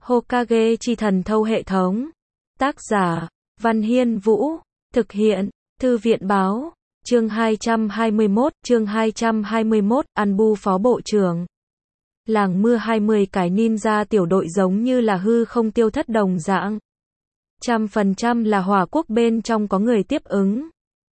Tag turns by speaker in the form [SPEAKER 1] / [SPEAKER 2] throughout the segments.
[SPEAKER 1] Hokage chi thần thâu hệ thống. Tác giả, Văn Hiên Vũ. Thực hiện, Thư viện Báo. Chương 221, Anbu phó bộ trưởng. Làng mưa 20 cái ninja tiểu đội giống như là hư không tiêu thất đồng dạng. 100% là hỏa quốc bên trong có người tiếp ứng.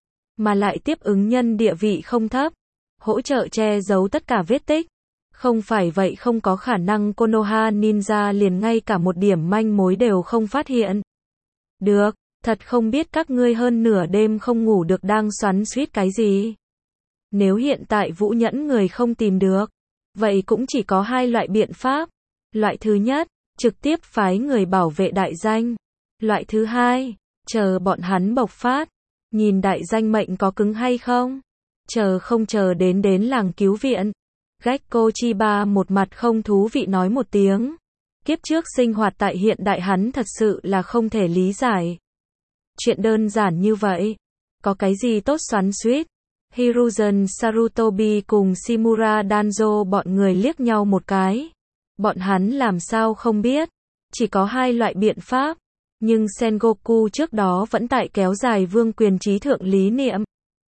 [SPEAKER 1] Mà lại tiếp ứng nhân địa vị không thấp. Hỗ trợ che giấu tất cả vết tích. Không phải vậy không có khả năng Konoha Ninja liền ngay cả một điểm manh mối đều không phát hiện. Được, thật không biết các ngươi hơn nửa đêm không ngủ được đang xoắn xuýt cái gì. Nếu hiện tại Vũ Nhẫn người không tìm được, vậy cũng chỉ có hai loại biện pháp. Loại thứ nhất, trực tiếp phái người bảo vệ đại danh. Loại thứ hai, chờ bọn hắn bộc phát, nhìn đại danh mệnh có cứng hay không. Chờ không chờ đến làng cứu viện. Gekko Chiba một mặt không thú vị nói một tiếng. Kiếp trước sinh hoạt tại hiện đại hắn thật sự là không thể lý giải. Chuyện đơn giản như vậy, có cái gì tốt xoắn xuýt? Hiruzen Sarutobi cùng Shimura Danzo bọn người liếc nhau một cái. Bọn hắn làm sao không biết? Chỉ có hai loại biện pháp. Nhưng Sengoku trước đó vẫn tại kéo dài vương quyền trí thượng lý niệm.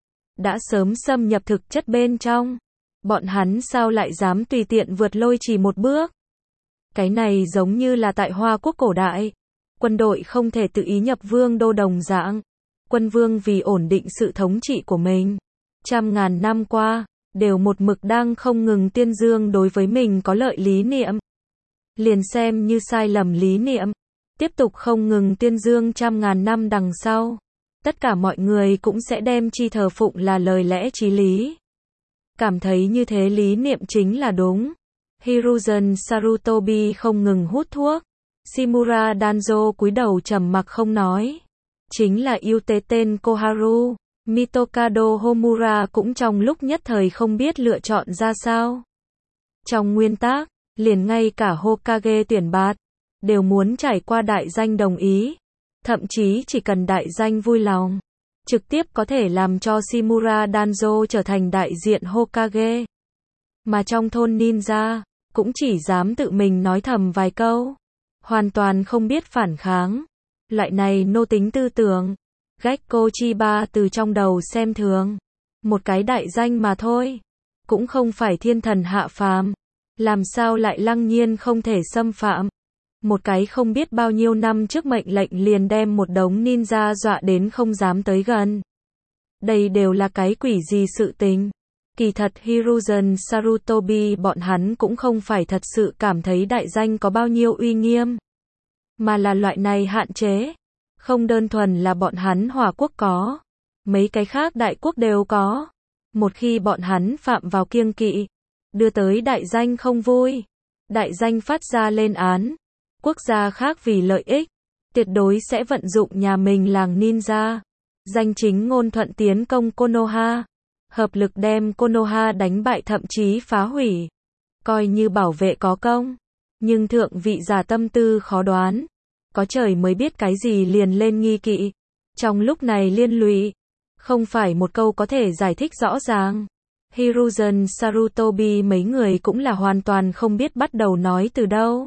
[SPEAKER 1] Đã sớm xâm nhập thực chất bên trong. Bọn hắn sao lại dám tùy tiện vượt lôi chỉ một bước? Cái này giống như là tại Hoa Quốc cổ đại. Quân đội không thể tự ý nhập vương đô đồng dạng. Quân vương vì ổn định sự thống trị của mình. 100.000 năm qua, đều một mực đang không ngừng tuyên dương đối với mình có lợi lý niệm. Liền xem như sai lầm lý niệm. Tiếp tục không ngừng tuyên dương 100.000 năm đằng sau. Tất cả mọi người cũng sẽ đem chi thờ phụng là lời lẽ chí lý. Cảm thấy như thế lý niệm chính là đúng. Hiruzen Sarutobi không ngừng hút thuốc. Shimura Danzo cúi đầu trầm mặc không nói. Chính là yêu tế tên Koharu. Mitokado Homura cũng trong lúc nhất thời không biết lựa chọn ra sao. Trong nguyên tắc, liền ngay cả Hokage tuyển bạt, đều muốn trải qua đại danh đồng ý. Thậm chí chỉ cần đại danh vui lòng, trực tiếp có thể làm cho Shimura Danzo trở thành đại diện Hokage. Mà trong thôn ninja, cũng chỉ dám tự mình nói thầm vài câu. Hoàn toàn không biết phản kháng. Loại này nô tính tư tưởng. Gekko Chiba từ trong đầu xem thường. Một cái đại danh mà thôi. Cũng không phải thiên thần hạ phàm. Làm sao lại lăng nhiên không thể xâm phạm. Một cái không biết bao nhiêu năm trước mệnh lệnh liền đem một đống ninja dọa đến không dám tới gần. Đây đều là cái quỷ gì sự tình. Kỳ thật Hiruzen Sarutobi bọn hắn cũng không phải thật sự cảm thấy đại danh có bao nhiêu uy nghiêm. Mà là loại này hạn chế. Không đơn thuần là bọn hắn Hỏa quốc có. Mấy cái khác đại quốc đều có. Một khi bọn hắn phạm vào kiêng kỵ. Đưa tới đại danh không vui. Đại danh phát ra lên án. Quốc gia khác vì lợi ích. Tuyệt đối sẽ vận dụng nhà mình làng ninja. Danh chính ngôn thuận tiến công Konoha. Hợp lực đem Konoha đánh bại thậm chí phá hủy. Coi như bảo vệ có công. Nhưng thượng vị giả tâm tư khó đoán. Có trời mới biết cái gì liền lên nghi kỵ. Trong lúc này liên lụy. Không phải một câu có thể giải thích rõ ràng. Hiruzen Sarutobi mấy người cũng là hoàn toàn không biết bắt đầu nói từ đâu.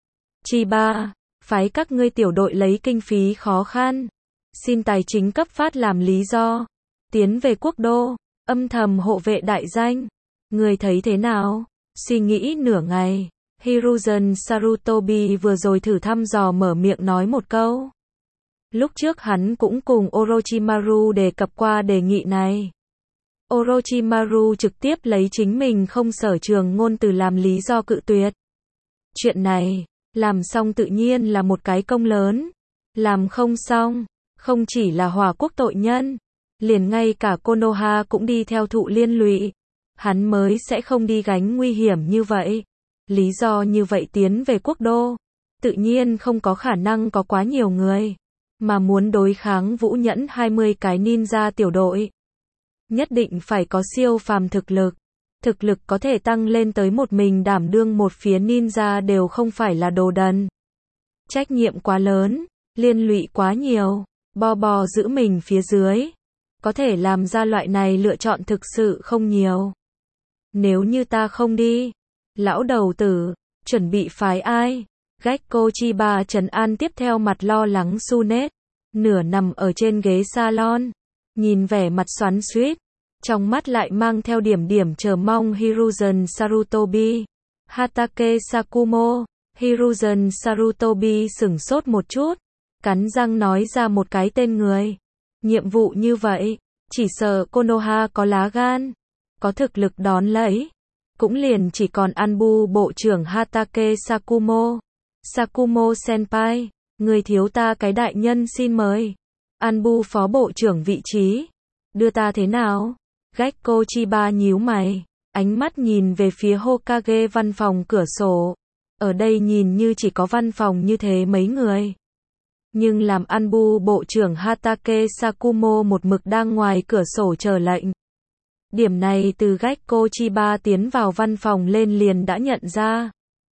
[SPEAKER 1] Chiba, phái các ngươi tiểu đội lấy kinh phí khó khăn. Xin tài chính cấp phát làm lý do. Tiến về quốc đô. Âm thầm hộ vệ đại danh. Người thấy thế nào? Suy nghĩ nửa ngày. Hiruzen Sarutobi vừa rồi thử thăm dò mở miệng nói một câu. Lúc trước hắn cũng cùng Orochimaru đề cập qua đề nghị này. Orochimaru trực tiếp lấy chính mình không sở trường ngôn từ làm lý do cự tuyệt. Chuyện này, làm xong tự nhiên là một cái công lớn. Làm không xong, không chỉ là Hỏa quốc tội nhân. Liền ngay cả Konoha cũng đi theo thụ liên lụy. Hắn mới sẽ không đi gánh nguy hiểm như vậy. Lý do như vậy tiến về quốc đô. Tự nhiên không có khả năng có quá nhiều người. Mà muốn đối kháng Vũ Nhẫn 20 cái ninja tiểu đội. Nhất định phải có siêu phàm thực lực. Thực lực có thể tăng lên tới một mình đảm đương một phía ninja đều không phải là đồ đần. Trách nhiệm quá lớn. Liên lụy quá nhiều. Bò giữ mình phía dưới. Có thể làm ra loại này lựa chọn thực sự không nhiều. Nếu như ta không đi. Lão đầu tử, chuẩn bị phái ai? Gekko Chiba trấn an tiếp theo mặt lo lắng Sunet, nửa nằm ở trên ghế salon, nhìn vẻ mặt xoắn xuýt, trong mắt lại mang theo điểm điểm chờ mong Hiruzen Sarutobi. Hatake Sakumo. Hiruzen Sarutobi sửng sốt một chút, cắn răng nói ra một cái tên người. Nhiệm vụ như vậy, chỉ sợ Konoha có lá gan, có thực lực đón lấy. Cũng liền chỉ còn Anbu bộ trưởng Hatake Sakumo. Sakumo senpai, người thiếu ta cái đại nhân xin mời. Anbu phó bộ trưởng vị trí. Đưa ta thế nào? Gekko Chiba nhíu mày, ánh mắt nhìn về phía Hokage văn phòng cửa sổ. Ở đây nhìn như chỉ có văn phòng như thế mấy người. Nhưng làm Anbu bộ trưởng Hatake Sakumo một mực đang ngoài cửa sổ chờ lệnh. Điểm này từ Gekko Chiba tiến vào văn phòng lên liền đã nhận ra.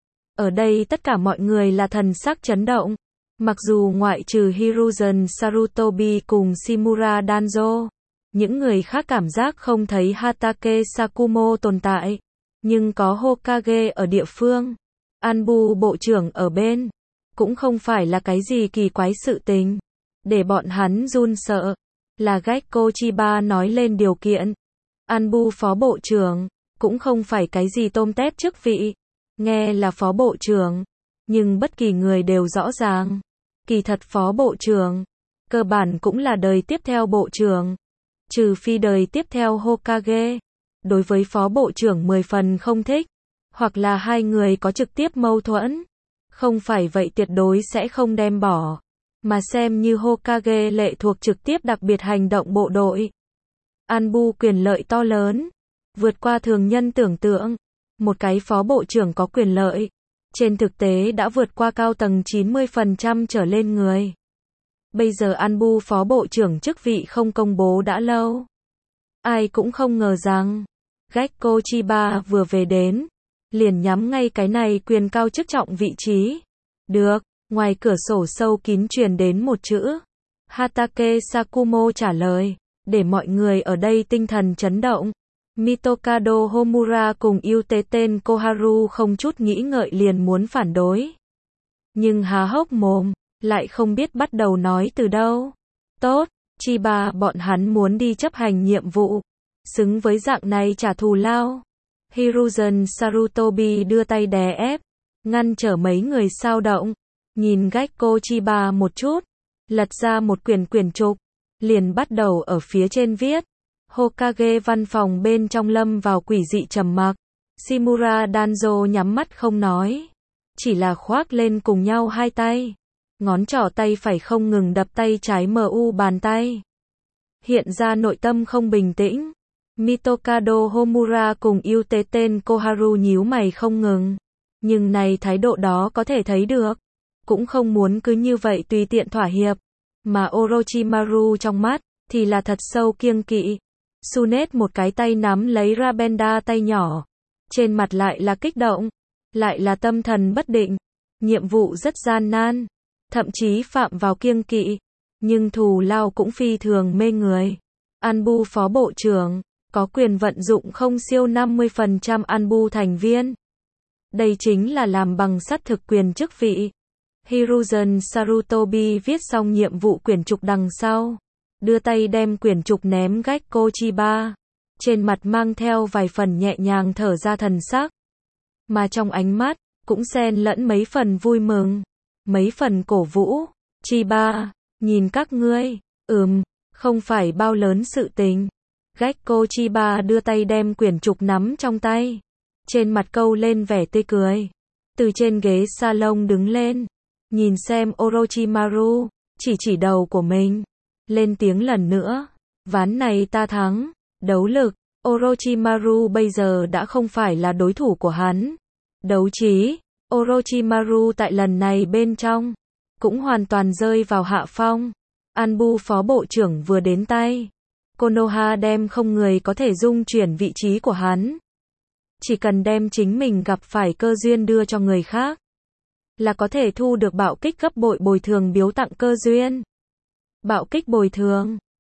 [SPEAKER 1] Ở đây tất cả mọi người là thần sắc chấn động. Mặc dù ngoại trừ Hiruzen Sarutobi cùng Shimura Danzo, những người khác cảm giác không thấy Hatake Sakumo tồn tại. Nhưng có Hokage ở địa phương, Anbu bộ trưởng ở bên, cũng không phải là cái gì kỳ quái sự tình. Để bọn hắn run sợ, là Gekko Chiba nói lên điều kiện. Anbu phó bộ trưởng, cũng không phải cái gì tôm tép chức vị. Nghe là phó bộ trưởng, nhưng bất kỳ người đều rõ ràng. Kỳ thật phó bộ trưởng, cơ bản cũng là đời tiếp theo bộ trưởng. Trừ phi đời tiếp theo Hokage, đối với phó bộ trưởng 10 phần không thích, hoặc là hai người có trực tiếp mâu thuẫn. Không phải vậy tuyệt đối sẽ không đem bỏ, mà xem như Hokage lệ thuộc trực tiếp đặc biệt hành động bộ đội. Anbu quyền lợi to lớn, vượt qua thường nhân tưởng tượng. Một cái phó bộ trưởng có quyền lợi, trên thực tế đã vượt qua cao tầng 90% trở lên người. Bây giờ Anbu phó bộ trưởng chức vị không công bố đã lâu. Ai cũng không ngờ rằng, Gekko Chiba vừa về đến, liền nhắm ngay cái này quyền cao chức trọng vị trí. Được, ngoài cửa sổ sâu kín truyền đến một chữ. Hatake Sakumo trả lời, để mọi người ở đây tinh thần chấn động. Mitokado Homura cùng Yuteten Koharu không chút nghĩ ngợi liền muốn phản đối. Nhưng há hốc mồm, lại không biết bắt đầu nói từ đâu. Tốt, Chiba bọn hắn muốn đi chấp hành nhiệm vụ. Xứng với dạng này trả thù lao. Hiruzen Sarutobi đưa tay đè ép, ngăn trở mấy người xao động. Nhìn Gekko Chiba một chút, lật ra một quyển trục, liền bắt đầu ở phía trên viết. Hokage văn phòng bên trong lâm vào quỷ dị trầm mặc. Shimura Danzo nhắm mắt không nói, chỉ là khoác lên cùng nhau hai tay. Ngón trỏ tay phải không ngừng đập tay trái bàn tay. Hiện ra nội tâm không bình tĩnh. Mitokado Homura cùng Yuteten Koharu nhíu mày không ngừng. Nhưng này thái độ đó có thể thấy được. Cũng không muốn cứ như vậy tùy tiện thỏa hiệp. Mà Orochimaru trong mắt, thì là thật sâu kiêng kỵ. Sunet một cái tay nắm lấy Rabenda tay nhỏ. Trên mặt lại là kích động. Lại là tâm thần bất định. Nhiệm vụ rất gian nan. Thậm chí phạm vào kiêng kỵ. Nhưng thù lao cũng phi thường mê người. Anbu phó bộ trưởng, có quyền vận dụng không siêu 50% Anbu thành viên. Đây chính là làm bằng sắt thực quyền chức vị. Hiruzen Sarutobi viết xong nhiệm vụ quyển trục đằng sau. Đưa tay đem quyển trục ném Gekko Chiba. Trên mặt mang theo vài phần nhẹ nhàng thở ra thần sắc. Mà trong ánh mắt, cũng xen lẫn mấy phần vui mừng. Mấy phần cổ vũ. Chiba, nhìn các ngươi. Không phải bao lớn sự tình. Gekko Chiba đưa tay đem quyển trục nắm trong tay. Trên mặt câu lên vẻ tươi cười. Từ trên ghế salon đứng lên. Nhìn xem Orochimaru, chỉ đầu của mình. Lên tiếng lần nữa. Ván này ta thắng. Đấu lực, Orochimaru bây giờ đã không phải là đối thủ của hắn. Đấu trí, Orochimaru tại lần này bên trong, cũng hoàn toàn rơi vào hạ phong. Anbu phó bộ trưởng vừa đến tay. Konoha đem không người có thể dung chuyển vị trí của hắn. Chỉ cần đem chính mình gặp phải cơ duyên đưa cho người khác, là có thể thu được bạo kích gấp bội bồi thường biếu tặng cơ duyên. Bạo kích bồi thường,